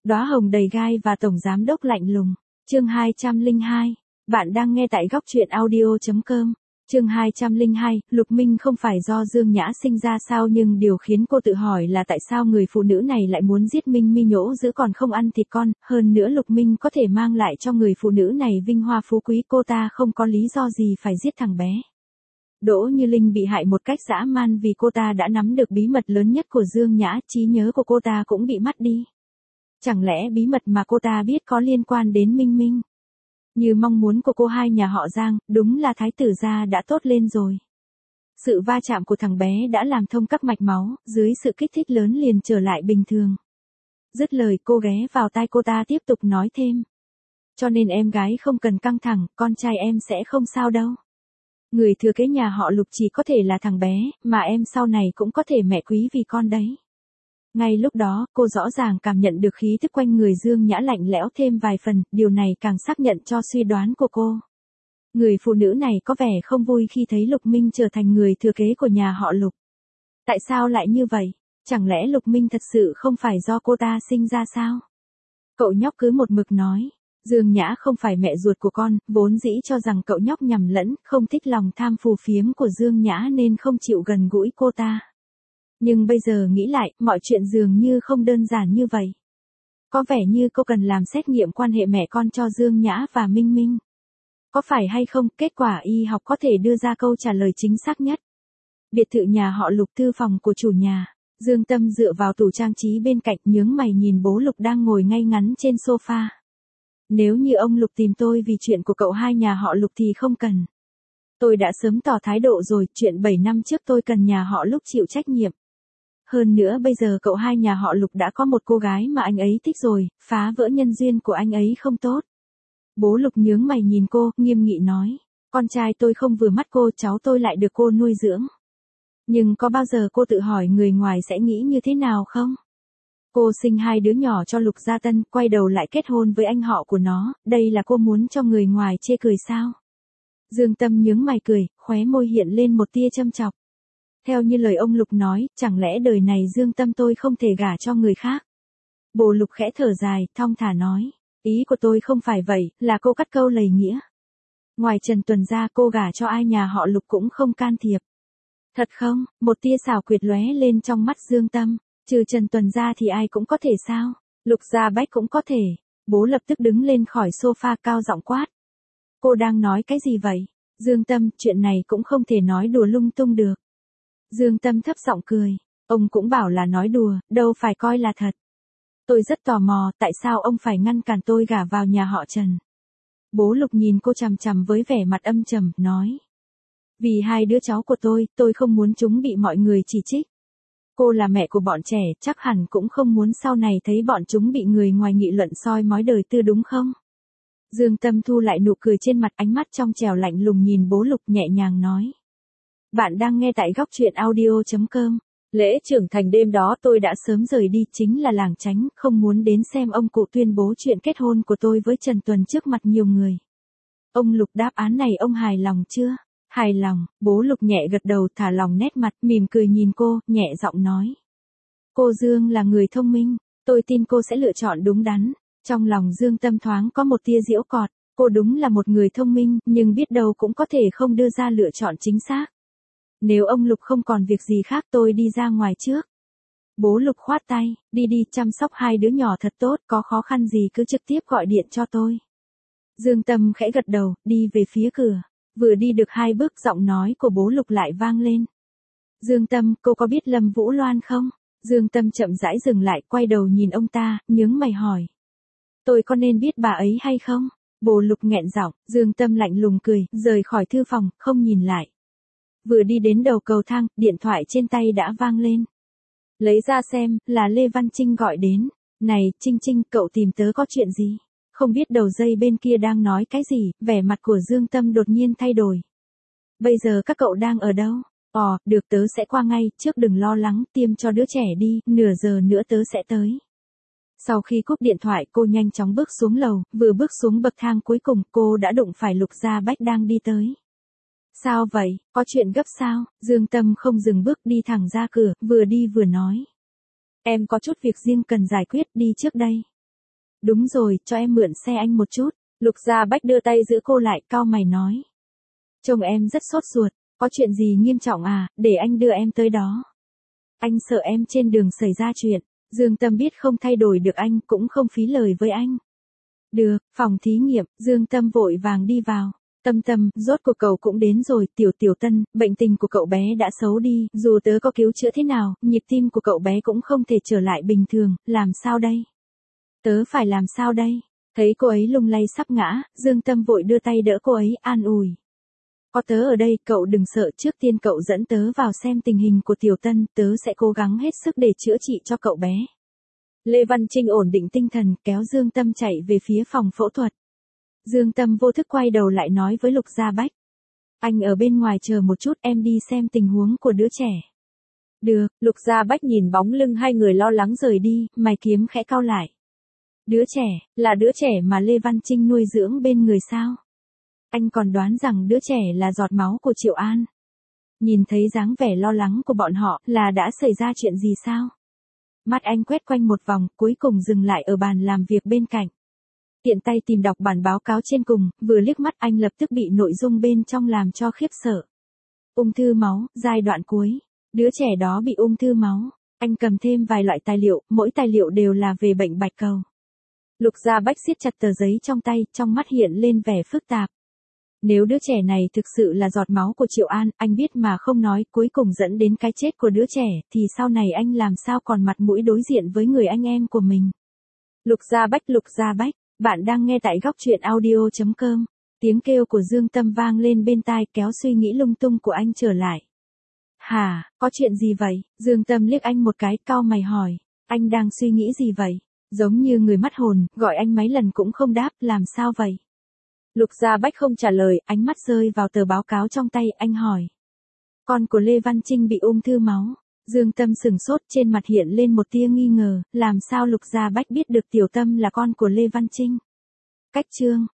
Đóa hồng đầy gai và tổng giám đốc lạnh lùng. Chương 202. Bạn đang nghe tại góc truyện audio.com. Chương 202, Lục Minh không phải do Dương Nhã sinh ra sao, nhưng điều khiến cô tự hỏi là tại sao người phụ nữ này lại muốn giết Minh Mi nhỗ giữ còn không ăn thịt con, hơn nữa Lục Minh có thể mang lại cho người phụ nữ này vinh hoa phú quý, cô ta không có lý do gì phải giết thằng bé. Đỗ Như Linh bị hại một cách dã man vì cô ta đã nắm được bí mật lớn nhất của Dương Nhã, trí nhớ của cô ta cũng bị mất đi. Chẳng lẽ bí mật mà cô ta biết có liên quan đến Minh Minh? Như mong muốn của cô hai nhà họ Giang, đúng là thái tử gia đã tốt lên rồi. Sự va chạm của thằng bé đã làm thông các mạch máu, dưới sự kích thích lớn liền trở lại bình thường. Dứt lời cô ghé vào tai cô ta tiếp tục nói thêm. Cho nên em gái không cần căng thẳng, con trai em sẽ không sao đâu. Người thừa kế nhà họ Lục chỉ có thể là thằng bé, mà em sau này cũng có thể mẹ quý vì con đấy. Ngay lúc đó, cô rõ ràng cảm nhận được khí tức quanh người Dương Nhã lạnh lẽo thêm vài phần, điều này càng xác nhận cho suy đoán của cô. Người phụ nữ này có vẻ không vui khi thấy Lục Minh trở thành người thừa kế của nhà họ Lục. Tại sao lại như vậy? Chẳng lẽ Lục Minh thật sự không phải do cô ta sinh ra sao? Cậu nhóc cứ một mực nói. Dương Nhã không phải mẹ ruột của con, vốn dĩ cho rằng cậu nhóc nhầm lẫn, không thích lòng tham phù phiếm của Dương Nhã nên không chịu gần gũi cô ta. Nhưng bây giờ nghĩ lại, mọi chuyện dường như không đơn giản như vậy. Có vẻ như cô cần làm xét nghiệm quan hệ mẹ con cho Dương Nhã và Minh Minh. Có phải hay không, kết quả y học có thể đưa ra câu trả lời chính xác nhất. Biệt thự nhà họ Lục, thư phòng của chủ nhà. Dương Tâm dựa vào tủ trang trí bên cạnh, nhướng mày nhìn bố Lục đang ngồi ngay ngắn trên sofa. Nếu như ông Lục tìm tôi vì chuyện của cậu hai nhà họ Lục thì không cần. Tôi đã sớm tỏ thái độ rồi, chuyện 7 năm trước tôi cần nhà họ Lục chịu trách nhiệm. Hơn nữa bây giờ cậu hai nhà họ Lục đã có một cô gái mà anh ấy thích rồi, phá vỡ nhân duyên của anh ấy không tốt. Bố Lục nhướng mày nhìn cô, nghiêm nghị nói. Con trai tôi không vừa mắt cô, cháu tôi lại được cô nuôi dưỡng. Nhưng có bao giờ cô tự hỏi người ngoài sẽ nghĩ như thế nào không? Cô sinh 2 đứa nhỏ cho Lục Gia Tân, quay đầu lại kết hôn với anh họ của nó, đây là cô muốn cho người ngoài chê cười sao? Dương Tâm nhướng mày cười, khóe môi hiện lên một tia châm chọc. Theo như lời ông Lục nói, chẳng lẽ đời này Dương Tâm tôi không thể gả cho người khác? Bồ Lục khẽ thở dài, thong thả nói. Ý của tôi không phải vậy, là cô cắt câu lầy nghĩa. Ngoài Trần Tuần ra cô gả cho ai nhà họ Lục cũng không can thiệp. Thật không? Một tia xảo quyệt lóe lên trong mắt Dương Tâm. Trừ Trần Tuần ra thì ai cũng có thể sao? Lục Gia Bách cũng có thể. Bố lập tức đứng lên khỏi sofa cao giọng quát. Cô đang nói cái gì vậy? Dương Tâm, chuyện này cũng không thể nói đùa lung tung được. Dương Tâm thấp giọng cười. Ông cũng bảo là nói đùa, đâu phải coi là thật. Tôi rất tò mò, tại sao ông phải ngăn cản tôi gả vào nhà họ Trần? Bố Lục nhìn cô chằm chằm với vẻ mặt âm trầm, nói. Vì 2 đứa cháu của tôi không muốn chúng bị mọi người chỉ trích. Cô là mẹ của bọn trẻ, chắc hẳn cũng không muốn sau này thấy bọn chúng bị người ngoài nghị luận soi mói đời tư đúng không? Dương Tâm thu lại nụ cười trên mặt, ánh mắt trong trẻo lạnh lùng nhìn bố Lục nhẹ nhàng nói. Bạn đang nghe tại góc truyện audio.com. Lễ trưởng thành đêm đó tôi đã sớm rời đi, chính là lảng tránh, không muốn đến xem ông cụ tuyên bố chuyện kết hôn của tôi với Trần Tuần trước mặt nhiều người. Ông Lục, đáp án này ông hài lòng chưa? Hài lòng, bố Lục nhẹ gật đầu, thả lỏng nét mặt, mỉm cười nhìn cô, nhẹ giọng nói. Cô Dương là người thông minh, tôi tin cô sẽ lựa chọn đúng đắn. Trong lòng Dương Tâm thoáng có một tia giễu cọt, cô đúng là một người thông minh, nhưng biết đâu cũng có thể không đưa ra lựa chọn chính xác. Nếu ông Lục không còn việc gì khác tôi đi ra ngoài trước. Bố Lục khoát tay, đi chăm sóc 2 đứa nhỏ thật tốt, có khó khăn gì cứ trực tiếp gọi điện cho tôi. Dương Tâm khẽ gật đầu, đi về phía cửa. Vừa đi được 2 bước, giọng nói của bố Lục lại vang lên. Dương Tâm, cô có biết Lâm Vũ Loan không? Dương Tâm chậm rãi dừng lại, quay đầu nhìn ông ta, nhướng mày hỏi. Tôi có nên biết bà ấy hay không? Bố Lục nghẹn giọng, Dương Tâm lạnh lùng cười, rời khỏi thư phòng, không nhìn lại. Vừa đi đến đầu cầu thang, điện thoại trên tay đã vang lên. Lấy ra xem, là Lê Văn Trinh gọi đến. Này, Trinh Trinh, cậu tìm tớ có chuyện gì? Không biết đầu dây bên kia đang nói cái gì, vẻ mặt của Dương Tâm đột nhiên thay đổi. Bây giờ các cậu đang ở đâu? Được, tớ sẽ qua ngay, trước đừng lo lắng, tiêm cho đứa trẻ đi, nửa giờ nữa tớ sẽ tới. Sau khi cúp điện thoại cô nhanh chóng bước xuống lầu, vừa bước xuống bậc thang cuối cùng cô đã đụng phải Lục Gia Bách đang đi tới. Sao vậy, có chuyện gấp sao? Dương Tâm không dừng bước đi thẳng ra cửa, vừa đi vừa nói. Em có chút việc riêng cần giải quyết, đi trước đây. Đúng rồi, cho em mượn xe anh một chút. Lục Gia Bách đưa tay giữ cô lại, cau mày nói. Chồng em rất sốt ruột, có chuyện gì nghiêm trọng à, để anh đưa em tới đó. Anh sợ em trên đường xảy ra chuyện. Dương Tâm biết không thay đổi được anh, cũng không phí lời với anh. Được, phòng thí nghiệm, Dương Tâm vội vàng đi vào. Tâm Tâm, rốt cuộc cậu cũng đến rồi, Tiểu Tân, bệnh tình của cậu bé đã xấu đi, dù tớ có cứu chữa thế nào, nhịp tim của cậu bé cũng không thể trở lại bình thường, làm sao đây? Tớ phải làm sao đây? Thấy cô ấy lung lay sắp ngã, Dương Tâm vội đưa tay đỡ cô ấy, an ủi. Có tớ ở đây, cậu đừng sợ, trước tiên cậu dẫn tớ vào xem tình hình của Tiểu Tân, tớ sẽ cố gắng hết sức để chữa trị cho cậu bé. Lê Văn Trinh ổn định tinh thần, kéo Dương Tâm chạy về phía phòng phẫu thuật. Dương Tâm vô thức quay đầu lại nói với Lục Gia Bách. Anh ở bên ngoài chờ một chút, em đi xem tình huống của đứa trẻ. Được, Lục Gia Bách nhìn bóng lưng hai người lo lắng rời đi, mày kiếm khẽ cau lại. Đứa trẻ, là đứa trẻ mà Lê Văn Trinh nuôi dưỡng bên người sao? Anh còn đoán rằng đứa trẻ là giọt máu của Triệu An. Nhìn thấy dáng vẻ lo lắng của bọn họ, là đã xảy ra chuyện gì sao? Mắt anh quét quanh một vòng, cuối cùng dừng lại ở bàn làm việc bên cạnh. Tiện tay tìm đọc bản báo cáo trên cùng, vừa liếc mắt anh lập tức bị nội dung bên trong làm cho khiếp sợ. Ung thư máu, giai đoạn cuối. Đứa trẻ đó bị ung thư máu. Anh cầm thêm vài loại tài liệu, mỗi tài liệu đều là về bệnh bạch cầu. Lục Gia Bách siết chặt tờ giấy trong tay, trong mắt hiện lên vẻ phức tạp. Nếu đứa trẻ này thực sự là giọt máu của Triệu An, anh biết mà không nói, cuối cùng dẫn đến cái chết của đứa trẻ, thì sau này anh làm sao còn mặt mũi đối diện với người anh em của mình. Lục Gia Bách, bạn đang nghe tại góc truyện audio.com. Tiếng kêu của Dương Tâm vang lên bên tai, kéo suy nghĩ lung tung của anh trở lại. Hả, có chuyện gì vậy? Dương Tâm liếc anh một cái, cau mày hỏi. Anh đang suy nghĩ gì vậy? Giống như người mất hồn, gọi anh mấy lần cũng không đáp, làm sao vậy? Lục Gia Bách không trả lời, ánh mắt rơi vào tờ báo cáo trong tay, anh hỏi. Con của Lê Văn Trinh bị ung thư máu. Dương Tâm sừng sốt, trên mặt hiện lên một tia nghi ngờ, làm sao Lục Gia Bách biết được Tiểu Tâm là con của Lê Văn Trinh? Cách chương.